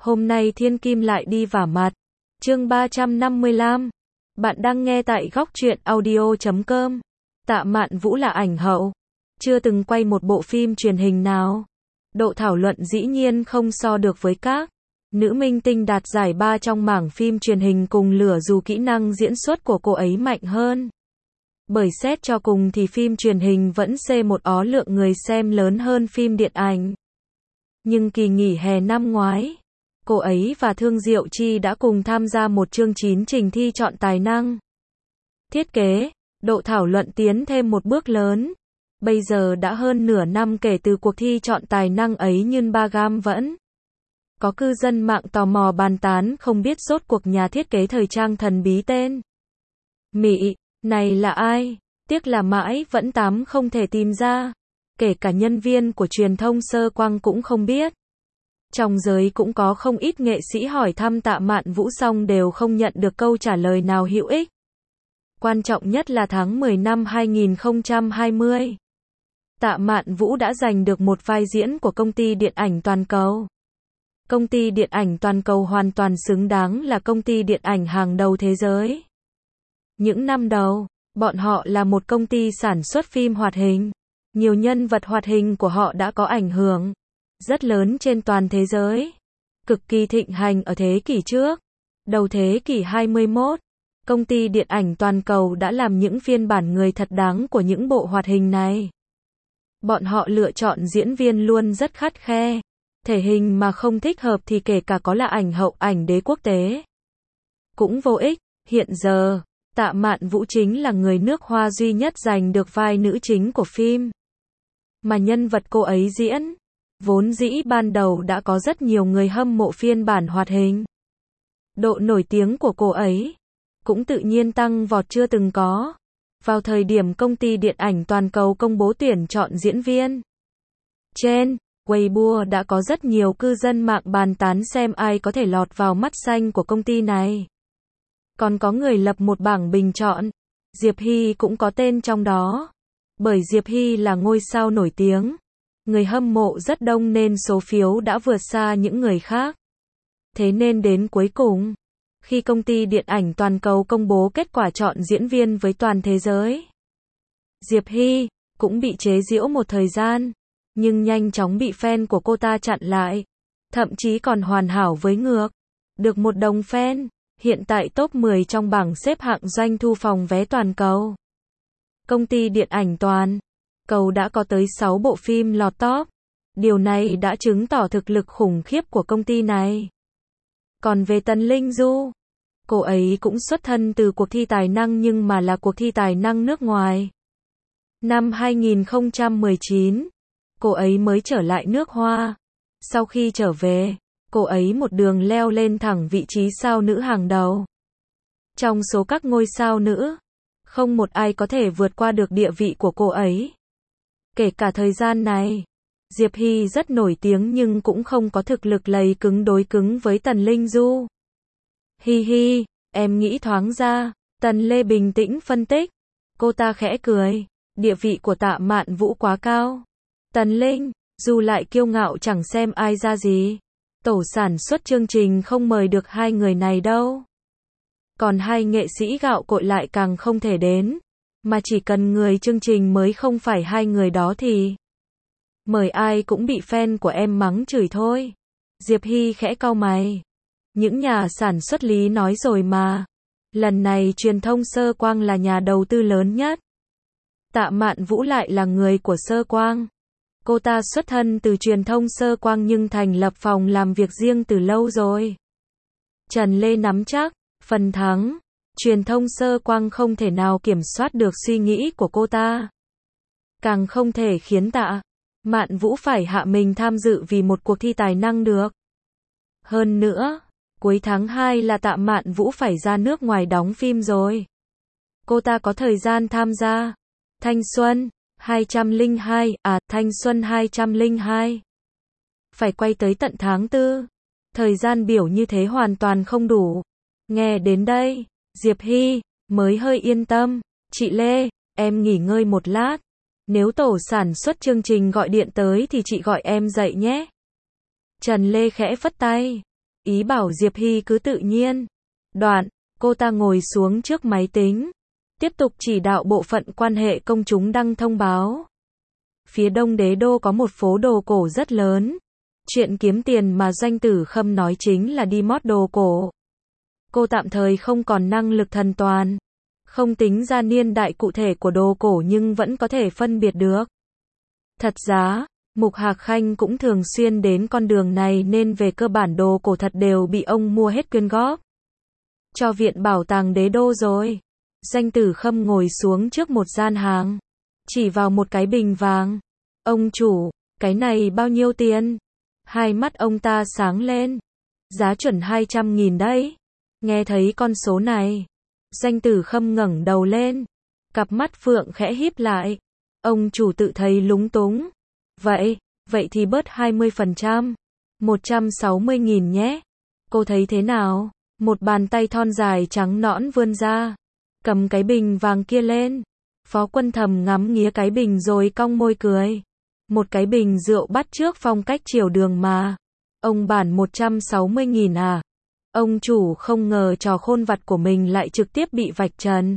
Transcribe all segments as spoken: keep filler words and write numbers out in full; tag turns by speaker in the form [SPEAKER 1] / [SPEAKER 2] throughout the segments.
[SPEAKER 1] Hôm nay thiên kim lại đi vả mặt. Chương ba trăm năm mươi lăm. Bạn đang nghe tại góc truyện audio chấm com. Tạ Mạn Vũ là ảnh hậu, chưa từng quay một bộ phim truyền hình nào. Độ thảo luận dĩ nhiên không so được với các nữ minh tinh đạt giải ba trong mảng phim truyền hình cùng lửa, dù kỹ năng diễn xuất của cô ấy mạnh hơn. Bởi xét cho cùng thì phim truyền hình vẫn xê một ó lượng người xem lớn hơn phim điện ảnh. Nhưng kỳ nghỉ hè năm ngoái, cô ấy và Thương Diệu Chi đã cùng tham gia một chương chín trình thi chọn tài năng thiết kế. Độ thảo luận tiến thêm một bước lớn. Bây giờ đã hơn nửa năm kể từ cuộc thi chọn tài năng ấy, nhưng ba gam vẫn có cư dân mạng tò mò bàn tán không biết rốt cuộc nhà thiết kế thời trang thần bí tên Mị này là ai. Tiếc là mãi vẫn tám không thể tìm ra. Kể cả nhân viên của truyền thông Sơ Quang cũng không biết. Trong giới cũng có không ít nghệ sĩ hỏi thăm Tạ Mạn Vũ xong đều không nhận được câu trả lời nào hữu ích. Quan trọng nhất là tháng mười năm hai nghìn không trăm hai mươi, Tạ Mạn Vũ đã giành được một vai diễn của công ty điện ảnh toàn cầu. Công ty điện ảnh toàn cầu hoàn toàn xứng đáng là công ty điện ảnh hàng đầu thế giới. Những năm đầu, bọn họ là một công ty sản xuất phim hoạt hình. Nhiều nhân vật hoạt hình của họ đã có ảnh hưởng rất lớn trên toàn thế giới. Cực kỳ thịnh hành ở thế kỷ trước. Đầu thế kỷ hai mươi mốt, công ty điện ảnh toàn cầu đã làm những phiên bản người thật đáng của những bộ hoạt hình này. Bọn họ lựa chọn diễn viên luôn rất khắt khe. Thể hình mà không thích hợp thì kể cả có là ảnh hậu, ảnh đế quốc tế cũng vô ích. Hiện giờ, Tạ Mạn Vũ chính là người nước Hoa duy nhất giành được vai nữ chính của phim mà nhân vật cô ấy diễn. Vốn dĩ ban đầu đã có rất nhiều người hâm mộ phiên bản hoạt hình. Độ nổi tiếng của cô ấy cũng tự nhiên tăng vọt chưa từng có. Vào thời điểm công ty điện ảnh toàn cầu công bố tuyển chọn diễn viên, trên Weibo đã có rất nhiều cư dân mạng bàn tán xem ai có thể lọt vào mắt xanh của công ty này. Còn có người lập một bảng bình chọn. Diệp Hy cũng có tên trong đó. Bởi Diệp Hy là ngôi sao nổi tiếng, người hâm mộ rất đông nên số phiếu đã vượt xa những người khác. Thế nên đến cuối cùng, khi công ty điện ảnh toàn cầu công bố kết quả chọn diễn viên với toàn thế giới, Diệp Hy cũng bị chế giễu một thời gian, nhưng nhanh chóng bị fan của cô ta chặn lại. Thậm chí còn hoàn hảo với ngược. Được một đồng fan, hiện tại top mười trong bảng xếp hạng doanh thu phòng vé toàn cầu. Công ty điện ảnh toàn cầu đã có tới sáu bộ phim lọt top. Điều này đã chứng tỏ thực lực khủng khiếp của công ty này. Còn về Tần Linh Du, cô ấy cũng xuất thân từ cuộc thi tài năng nhưng mà là cuộc thi tài năng nước ngoài. Năm hai nghìn không trăm mười chín, cô ấy mới trở lại nước Hoa. Sau khi trở về, cô ấy một đường leo lên thẳng vị trí sao nữ hàng đầu. Trong số các ngôi sao nữ, không một ai có thể vượt qua được địa vị của cô ấy. Kể cả thời gian này, Diệp Hy rất nổi tiếng nhưng cũng không có thực lực lầy cứng đối cứng với Tần Linh Du. Hi hi, em nghĩ thoáng ra. Tần Lê bình tĩnh phân tích. Cô ta khẽ cười. Địa vị của Tạ Mạn Vũ quá cao. Tần Linh Du lại kiêu ngạo chẳng xem ai ra gì. Tổ sản xuất chương trình không mời được hai người này đâu. Còn hai nghệ sĩ gạo cội lại càng không thể đến. Mà chỉ cần người chương trình mới không phải hai người đó thì mời ai cũng bị fan của em mắng chửi thôi. Diệp Hy khẽ cau mày. Những nhà sản xuất lý nói rồi mà. Lần này truyền thông Sơ Quang là nhà đầu tư lớn nhất. Tạ Mạn Vũ lại là người của Sơ Quang. Cô ta xuất thân từ truyền thông Sơ Quang nhưng thành lập phòng làm việc riêng từ lâu rồi. Trần Lê nắm chắc phần thắng. Truyền thông Sơ Quang không thể nào kiểm soát được suy nghĩ của cô ta. Càng không thể khiến Tạ Mạn Vũ phải hạ mình tham dự vì một cuộc thi tài năng được. Hơn nữa, cuối tháng hai là Tạ Mạn Vũ phải ra nước ngoài đóng phim rồi. Cô ta có thời gian tham gia Thanh Xuân hai không không hai, à Thanh Xuân hai không không hai. Phải quay tới tận tháng tư. Thời gian biểu như thế hoàn toàn không đủ. Nghe đến đây, Diệp Hy mới hơi yên tâm. Chị Lê, em nghỉ ngơi một lát. Nếu tổ sản xuất chương trình gọi điện tới thì chị gọi em dậy nhé. Trần Lê khẽ phất tay. ý bảo Diệp Hy cứ tự nhiên. Đoạn, cô ta ngồi xuống trước máy tính, tiếp tục chỉ đạo bộ phận quan hệ công chúng đăng thông báo. Phía đông đế đô có một phố đồ cổ rất lớn. Chuyện kiếm tiền mà Doanh Tử Khâm nói chính là đi mót đồ cổ. Cô tạm thời không còn năng lực thần toàn, không tính ra niên đại cụ thể của đồ cổ nhưng vẫn có thể phân biệt được. Thật ra, Mục Hạc Khanh cũng thường xuyên đến con đường này nên về cơ bản đồ cổ thật đều bị ông mua hết quyên góp cho Viện Bảo tàng Đế đô rồi. Doanh Tử Khâm ngồi xuống trước một gian hàng, chỉ vào một cái bình vàng. Ông chủ, cái này bao nhiêu tiền? Hai mắt ông ta sáng lên. Giá chuẩn hai trăm nghìn đấy. Nghe thấy con số này, Doanh Tử Khâm ngẩng đầu lên, cặp mắt phượng khẽ híp lại. Ông chủ tự thấy lúng túng. Vậy, vậy thì bớt hai mươi phần trăm, một trăm sáu mươi nghìn nhé. Cô thấy thế nào? Một bàn tay thon dài trắng nõn vươn ra, cầm cái bình vàng kia lên. Phó Quân Thầm ngắm nghía cái bình rồi cong môi cười. Một cái bình rượu bắt chước phong cách triều đường mà. Ông bản một trăm sáu mươi nghìn à? Ông chủ không ngờ trò khôn vặt của mình lại trực tiếp bị vạch trần.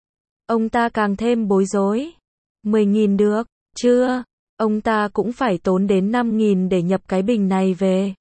[SPEAKER 1] Ông ta càng thêm bối rối. mười nghìn được, chưa? Ông ta cũng phải tốn đến năm nghìn để nhập cái bình này về.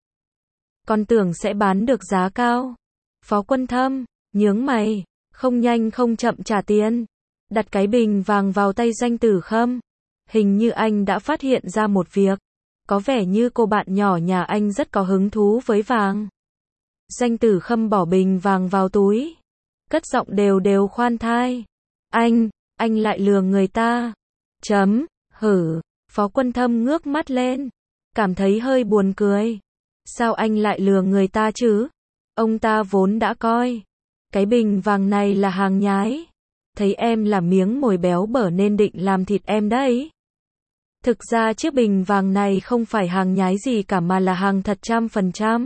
[SPEAKER 1] Con tưởng sẽ bán được giá cao. Phó Quân Thâm, nhướng mày, không nhanh không chậm trả tiền. Đặt cái bình vàng vào tay Doanh Tử Khâm. Hình như anh đã phát hiện ra một việc. Có vẻ như cô bạn nhỏ nhà anh rất có hứng thú với vàng. Doanh Tử Khâm bỏ bình vàng vào túi, cất giọng đều đều khoan thai. Anh, anh lại lừa người ta. Chấm, hử. Phó Quân Thâm ngước mắt lên, cảm thấy hơi buồn cười. Sao anh lại lừa người ta chứ? Ông ta vốn đã coi cái bình vàng này là hàng nhái. Thấy em là miếng mồi béo bở nên định làm thịt em đấy. Thực ra chiếc bình vàng này không phải hàng nhái gì cả mà là hàng thật trăm phần trăm.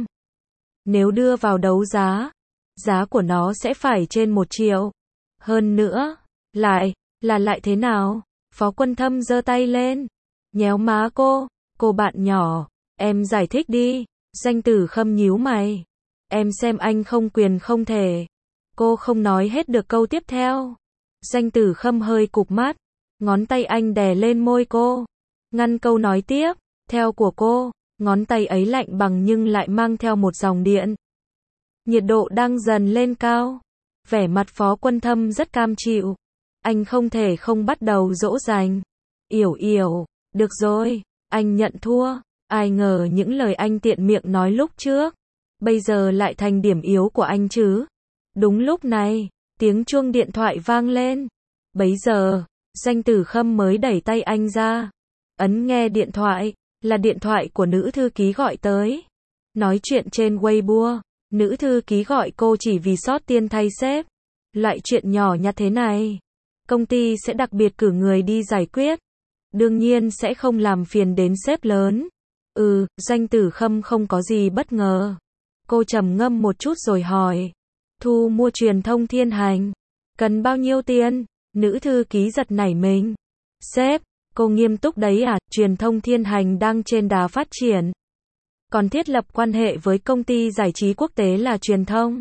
[SPEAKER 1] Nếu đưa vào đấu giá, giá của nó sẽ phải trên một triệu. Hơn nữa, lại, là lại thế nào? Phó Quân Thâm giơ tay lên, nhéo má cô. Cô bạn nhỏ, em giải thích đi. Doanh Tử Khâm nhíu mày. Em xem anh không quyền không thể. Cô không nói hết được câu tiếp theo. Doanh Tử Khâm hơi cụp mắt, ngón tay anh đè lên môi cô, ngăn câu nói tiếp theo của cô. Ngón tay ấy lạnh bằng nhưng lại mang theo một dòng điện. Nhiệt độ đang dần lên cao. Vẻ mặt Phó Quân Thâm rất cam chịu. Anh không thể không bắt đầu dỗ dành. Yểu yểu, được rồi, anh nhận thua. Ai ngờ những lời anh tiện miệng nói lúc trước, bây giờ lại thành điểm yếu của anh chứ. Đúng lúc này, tiếng chuông điện thoại vang lên. Bấy giờ, Doanh Tử Khâm mới đẩy tay anh ra, ấn nghe điện thoại. Là điện thoại của nữ thư ký gọi tới. Nói chuyện trên Weibo, nữ thư ký gọi cô chỉ vì sót tiền thay sếp. Loại chuyện nhỏ nhặt thế này, công ty sẽ đặc biệt cử người đi giải quyết. Đương nhiên sẽ không làm phiền đến sếp lớn. Ừ, Doanh Tử Khâm không có gì bất ngờ. Cô trầm ngâm một chút rồi hỏi. Thu mua truyền thông Thiên Hành. Cần bao nhiêu tiền? Nữ thư ký giật nảy mình. Sếp, cô nghiêm túc đấy à? Truyền thông Thiên Hành đang trên đà phát triển. Còn thiết lập quan hệ với công ty giải trí quốc tế là truyền thông.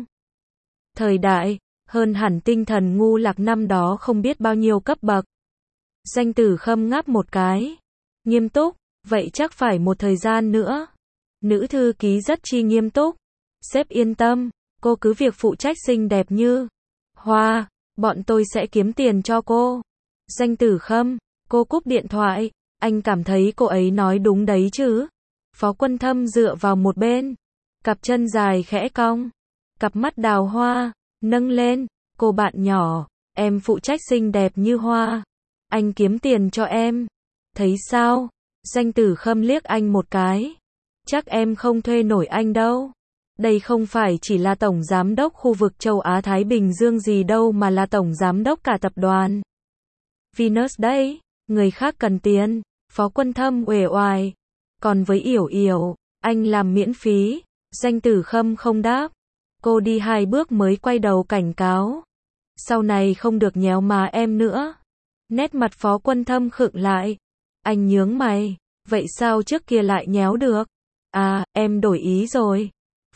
[SPEAKER 1] Thời đại, hơn hẳn tinh thần ngu lạc năm đó không biết bao nhiêu cấp bậc. Doanh Tử Khâm ngáp một cái. Nghiêm túc, vậy chắc phải một thời gian nữa. Nữ thư ký rất chi nghiêm túc. Sếp yên tâm, cô cứ việc phụ trách xinh đẹp như hoa, bọn tôi sẽ kiếm tiền cho cô. Doanh Tử Khâm, cô cúp điện thoại. Anh cảm thấy cô ấy nói đúng đấy chứ? Phó Quân Thâm dựa vào một bên, cặp chân dài khẽ cong, cặp mắt đào hoa nâng lên. Cô bạn nhỏ, em phụ trách xinh đẹp như hoa, anh kiếm tiền cho em. Thấy sao? Doanh Tử Khâm liếc anh một cái. Chắc em không thuê nổi anh đâu. Đây không phải chỉ là tổng giám đốc khu vực châu Á Thái Bình Dương gì đâu mà là tổng giám đốc cả tập đoàn Venus đấy. Người khác cần tiền. Phó Quân Thâm uể oải. Còn với Yểu Yểu, anh làm miễn phí. Doanh Tử Khâm không đáp. Cô đi hai bước mới quay đầu cảnh cáo. Sau này không được nhéo má em nữa. Nét mặt Phó Quân Thâm khựng lại. Anh nhướng mày. Vậy sao trước kia lại nhéo được? À, em đổi ý rồi.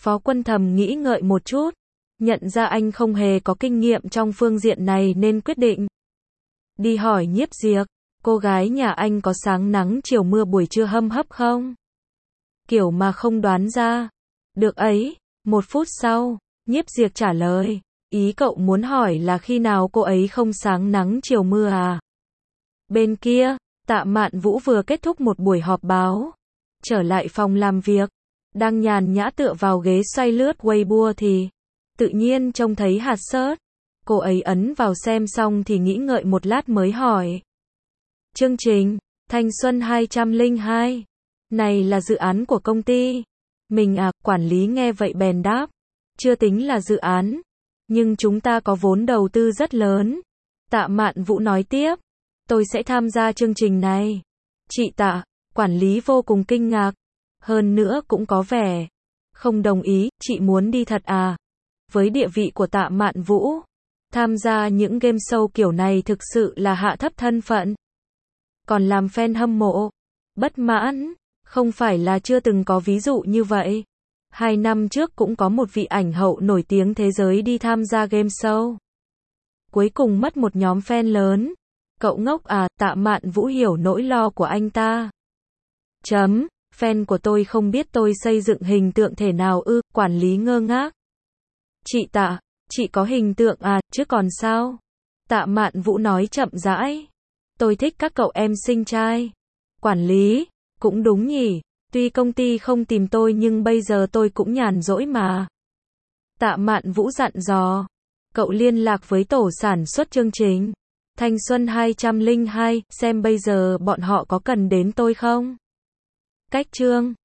[SPEAKER 1] Phó Quân thầm nghĩ ngợi một chút, nhận ra anh không hề có kinh nghiệm trong phương diện này nên quyết định đi hỏi Nhiếp Diệp, cô gái nhà anh có sáng nắng chiều mưa buổi trưa hâm hấp không? Kiểu mà không đoán ra. Được ấy, một phút sau, Nhiếp Diệp trả lời, ý cậu muốn hỏi là khi nào cô ấy không sáng nắng chiều mưa à? Bên kia, Tạ Mạn Vũ vừa kết thúc một buổi họp báo, trở lại phòng làm việc, đang nhàn nhã tựa vào ghế xoay lướt Weibo thì tự nhiên trông thấy hạt search. Cô ấy ấn vào xem xong thì nghĩ ngợi một lát mới hỏi. Chương trình Thanh Xuân hai không hai, này là dự án của công ty mình à? Quản lý nghe vậy bèn đáp, chưa tính là dự án, nhưng chúng ta có vốn đầu tư rất lớn. Tạ Mạn Vũ nói tiếp, tôi sẽ tham gia chương trình này. Chị Tạ, quản lý vô cùng kinh ngạc, hơn nữa cũng có vẻ không đồng ý. Chị muốn đi thật à? Với địa vị của Tạ Mạn Vũ, tham gia những game show kiểu này thực sự là hạ thấp thân phận. Còn làm fan hâm mộ bất mãn, không phải là chưa từng có ví dụ như vậy. Hai năm trước cũng có một vị ảnh hậu nổi tiếng thế giới đi tham gia game show, cuối cùng mất một nhóm fan lớn. Cậu ngốc à? Tạ Mạn Vũ hiểu nỗi lo của anh ta. Chấm, fan của tôi không biết tôi xây dựng hình tượng thể nào ư? Quản lý ngơ ngác. Chị Tạ, chị có hình tượng à, chứ còn sao? Tạ Mạn Vũ nói chậm rãi. Tôi thích các cậu em xinh trai. Quản lý, cũng đúng nhỉ, tuy công ty không tìm tôi nhưng bây giờ tôi cũng nhàn rỗi mà. Tạ Mạn Vũ dặn dò. Cậu liên lạc với tổ sản xuất chương trình Thanh Xuân hai không hai, xem bây giờ bọn họ có cần đến tôi không? Cách chương